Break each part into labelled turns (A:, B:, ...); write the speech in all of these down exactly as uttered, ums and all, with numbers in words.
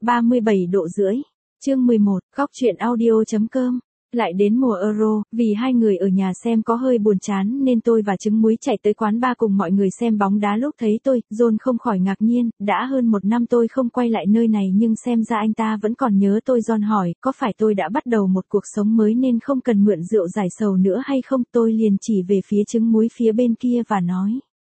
A: ba mươi bảy độ rưỡi. Chương mười một, góc truyện audio.com. Lại đến mùa Euro, vì hai người ở nhà xem có hơi buồn chán nên tôi và trứng muối chạy tới quán bar cùng mọi người xem bóng đá. Lúc thấy tôi, John không khỏi ngạc nhiên, đã hơn một năm tôi không quay lại nơi này nhưng xem ra anh ta vẫn còn nhớ tôi. John hỏi, có phải tôi đã bắt đầu một cuộc sống mới nên không cần mượn rượu giải sầu nữa hay không? Tôi liền chỉ về phía trứng muối phía bên kia và nói.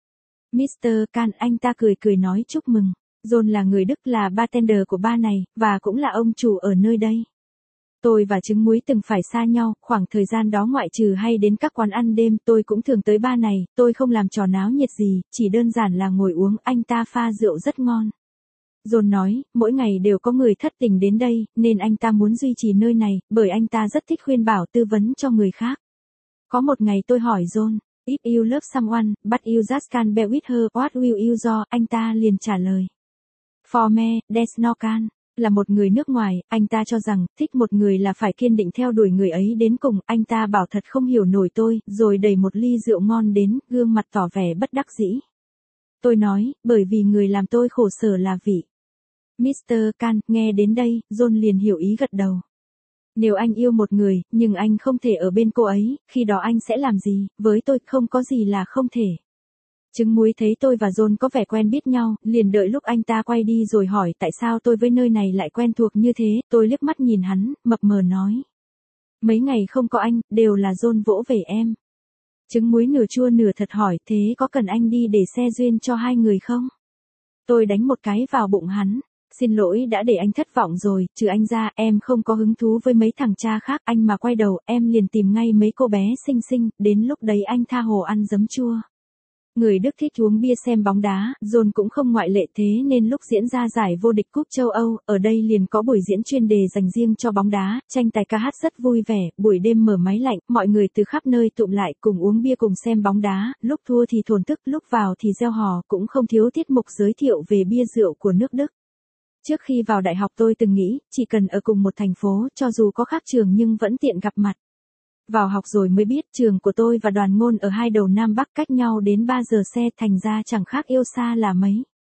A: mít tơ Can, anh ta cười cười nói chúc mừng. John là người Đức, là bartender của bar này, và cũng là ông chủ ở nơi đây. Tôi và trứng muối từng phải xa nhau, khoảng thời gian đó ngoại trừ hay đến các quán ăn đêm, tôi cũng thường tới bar này. Tôi không làm trò náo nhiệt gì, chỉ đơn giản là ngồi uống. Anh ta pha rượu rất ngon. John nói, mỗi ngày đều có người thất tình đến đây, nên anh ta muốn duy trì nơi này, bởi anh ta rất thích khuyên bảo tư vấn cho người khác. Có một ngày tôi hỏi John, if you love someone, but you just can't bear with her, what will you do? Anh ta liền trả lời. For me, there's no can. Là một người nước ngoài, anh ta cho rằng, thích một người là phải kiên định theo đuổi người ấy đến cùng. Anh ta bảo thật không hiểu nổi tôi, rồi đẩy một ly rượu ngon đến, gương mặt tỏ vẻ bất đắc dĩ. Tôi nói, bởi vì người làm tôi khổ sở là vị. mít tơ Can, nghe đến đây, John liền hiểu ý gật đầu. Nếu anh yêu một người, nhưng anh không thể ở bên cô ấy, khi đó anh sẽ làm gì? Với tôi, không có gì là không thể. Trứng muối thấy tôi và John có vẻ quen biết nhau, liền đợi lúc anh ta quay đi rồi hỏi tại sao tôi với nơi này lại quen thuộc như thế. Tôi liếc mắt nhìn hắn, mập mờ nói. Mấy ngày không có anh, đều là John vỗ về em. Trứng muối nửa chua nửa thật hỏi, thế có cần anh đi để xe duyên cho hai người không? Tôi đánh một cái vào bụng hắn. Xin lỗi đã để anh thất vọng rồi, trừ anh ra, em không có hứng thú với mấy thằng cha khác. Anh mà quay đầu, em liền tìm ngay mấy cô bé xinh xinh, đến lúc đấy anh tha hồ ăn giấm chua. Người Đức thích uống bia xem bóng đá, John cũng không ngoại lệ, thế nên lúc diễn ra giải vô địch cúp châu Âu, ở đây liền có buổi diễn chuyên đề dành riêng cho bóng đá, tranh tài ca hát rất vui vẻ, buổi đêm mở máy lạnh, mọi người từ khắp nơi tụm lại cùng uống bia cùng xem bóng đá, lúc thua thì thổn thức, lúc vào thì reo hò, cũng không thiếu tiết mục giới thiệu về bia rượu của nước Đức. Trước khi vào đại học tôi từng nghĩ, chỉ cần ở cùng một thành phố, cho dù có khác trường nhưng vẫn tiện gặp mặt. Vào học rồi mới biết trường của tôi và Đoàn Ngôn ở hai đầu Nam Bắc cách nhau đến ba giờ xe, thành ra chẳng khác yêu xa là mấy.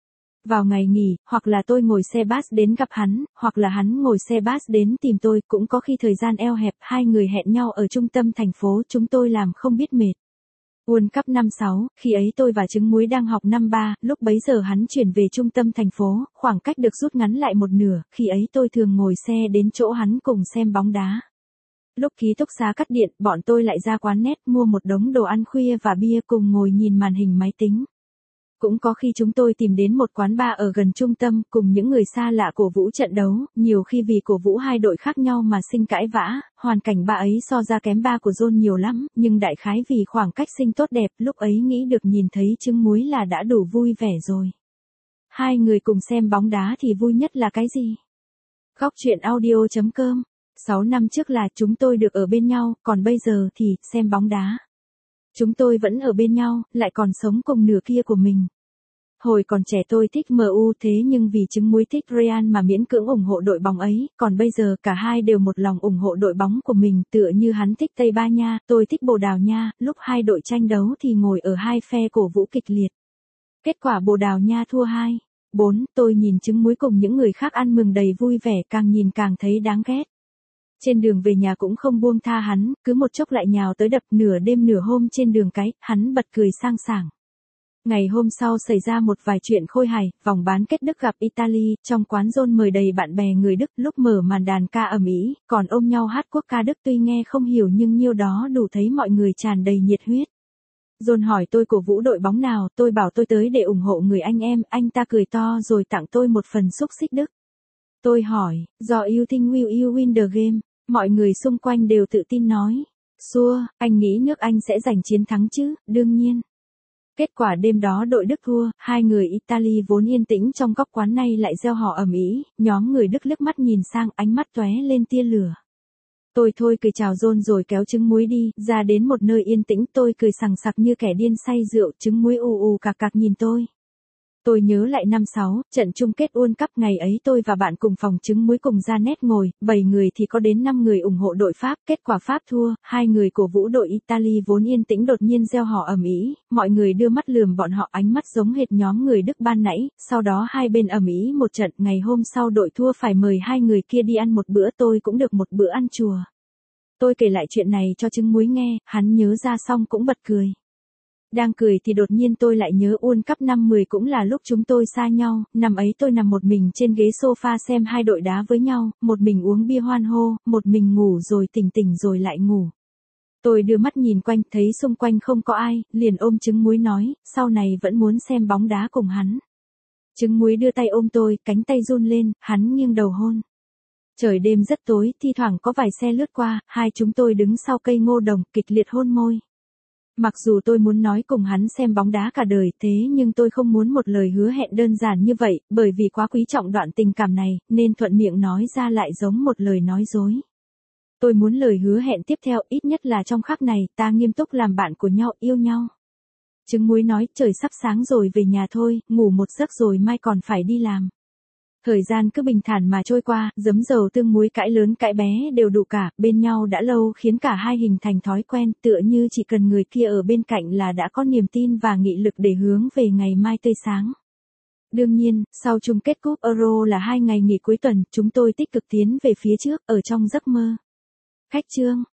A: Vào ngày nghỉ, hoặc là tôi ngồi xe bus đến gặp hắn, hoặc là hắn ngồi xe bus đến tìm tôi, cũng có khi thời gian eo hẹp, hai người hẹn nhau ở trung tâm thành phố, chúng tôi làm không biết mệt. World Cup năm sáu, khi ấy tôi và trứng muối đang học năm ba, lúc bấy giờ hắn chuyển về trung tâm thành phố, khoảng cách được rút ngắn lại một nửa, khi ấy tôi thường ngồi xe đến chỗ hắn cùng xem bóng đá. Lúc ký túc xá cắt điện, bọn tôi lại ra quán net mua một đống đồ ăn khuya và bia cùng ngồi nhìn màn hình máy tính. Cũng có khi chúng tôi tìm đến một quán bar ở gần trung tâm cùng những người xa lạ cổ vũ trận đấu, nhiều khi vì cổ vũ hai đội khác nhau mà sinh cãi vã, hoàn cảnh bar ấy so ra kém bar của John nhiều lắm, nhưng đại khái vì khoảng cách sinh tốt đẹp, lúc ấy nghĩ được nhìn thấy trứng muối là đã đủ vui vẻ rồi. Hai người cùng xem bóng đá thì vui nhất là cái gì? Góc truyện audio.com. Sáu năm trước là chúng tôi được ở bên nhau, còn bây giờ thì, xem bóng đá. Chúng tôi vẫn ở bên nhau, lại còn sống cùng nửa kia của mình. Hồi còn trẻ tôi thích em u, thế nhưng vì trứng muối thích Real mà miễn cưỡng ủng hộ đội bóng ấy, còn bây giờ cả hai đều một lòng ủng hộ đội bóng của mình, tựa như hắn thích Tây Ban Nha, tôi thích Bồ Đào Nha, lúc hai đội tranh đấu thì ngồi ở hai phe cổ vũ kịch liệt. Kết quả Bồ Đào Nha thua hai bốn, tôi nhìn trứng muối cùng những người khác ăn mừng đầy vui vẻ, càng nhìn càng thấy đáng ghét. Trên đường về nhà cũng không buông tha hắn, cứ một chốc lại nhào tới đập, nửa đêm nửa hôm trên đường cái, hắn bật cười sang sảng. Ngày hôm sau xảy ra một vài chuyện khôi hài, vòng bán kết Đức gặp Italy, trong quán John mời đầy bạn bè người Đức, lúc mở màn đàn ca ầm ĩ, còn ôm nhau hát quốc ca Đức, tuy nghe không hiểu nhưng nhiêu đó đủ thấy mọi người tràn đầy nhiệt huyết. John hỏi tôi cổ vũ đội bóng nào, tôi bảo tôi tới để ủng hộ người anh em, anh ta cười to rồi tặng tôi một phần xúc xích Đức. Tôi hỏi, do you think will you win the game? Mọi người xung quanh đều tự tin nói. Sure, anh nghĩ nước Anh sẽ giành chiến thắng chứ, đương nhiên. Kết quả đêm đó đội Đức thua, hai người Italy vốn yên tĩnh trong góc quán này lại reo hò ầm ĩ, nhóm người Đức liếc mắt nhìn sang, ánh mắt tóe lên tia lửa. Tôi thôi cười chào John rồi kéo trứng muối đi, ra đến một nơi yên tĩnh, tôi cười sằng sặc như kẻ điên say rượu, trứng muối ù ù cạc cạc nhìn tôi. Tôi nhớ lại năm sáu, trận chung kết World Cup ngày ấy tôi và bạn cùng phòng trứng muối cùng ra nét ngồi, bảy người thì có đến năm người ủng hộ đội Pháp, kết quả Pháp thua, hai người cổ vũ đội Italy vốn yên tĩnh đột nhiên reo hò ầm ĩ, mọi người đưa mắt lườm bọn họ ánh mắt giống hệt nhóm người Đức ban nãy, sau đó hai bên ầm ĩ một trận, ngày hôm sau đội thua phải mời hai người kia đi ăn một bữa, tôi cũng được một bữa ăn chùa. Tôi kể lại chuyện này cho trứng muối nghe, hắn nhớ ra xong cũng bật cười. Đang cười thì đột nhiên tôi lại nhớ World Cup năm mười cũng là lúc chúng tôi xa nhau, năm ấy tôi nằm một mình trên ghế sofa xem hai đội đá với nhau, một mình uống bia hoan hô, một mình ngủ rồi tỉnh tỉnh rồi lại ngủ. Tôi đưa mắt nhìn quanh, thấy xung quanh không có ai, liền ôm trứng muối nói, sau này vẫn muốn xem bóng đá cùng hắn. Trứng muối đưa tay ôm tôi, cánh tay run lên, hắn nghiêng đầu hôn. Trời đêm rất tối, thi thoảng có vài xe lướt qua, hai chúng tôi đứng sau cây ngô đồng, kịch liệt hôn môi. Mặc dù tôi muốn nói cùng hắn xem bóng đá cả đời, thế nhưng tôi không muốn một lời hứa hẹn đơn giản như vậy, bởi vì quá quý trọng đoạn tình cảm này, nên thuận miệng nói ra lại giống một lời nói dối. Tôi muốn lời hứa hẹn tiếp theo, ít nhất là trong khắc này, ta nghiêm túc làm bạn của nhau, yêu nhau. Trứng muối nói, trời sắp sáng rồi về nhà thôi, ngủ một giấc rồi mai còn phải đi làm. Thời gian cứ bình thản mà trôi qua, giấm dầu tương muối cãi lớn cãi bé đều đủ cả, bên nhau đã lâu khiến cả hai hình thành thói quen, tựa như chỉ cần người kia ở bên cạnh là đã có niềm tin và nghị lực để hướng về ngày mai tươi sáng. Đương nhiên, sau chung kết cúp Euro là hai ngày nghỉ cuối tuần, chúng tôi tích cực tiến về phía trước, ở trong giấc mơ. Khách chương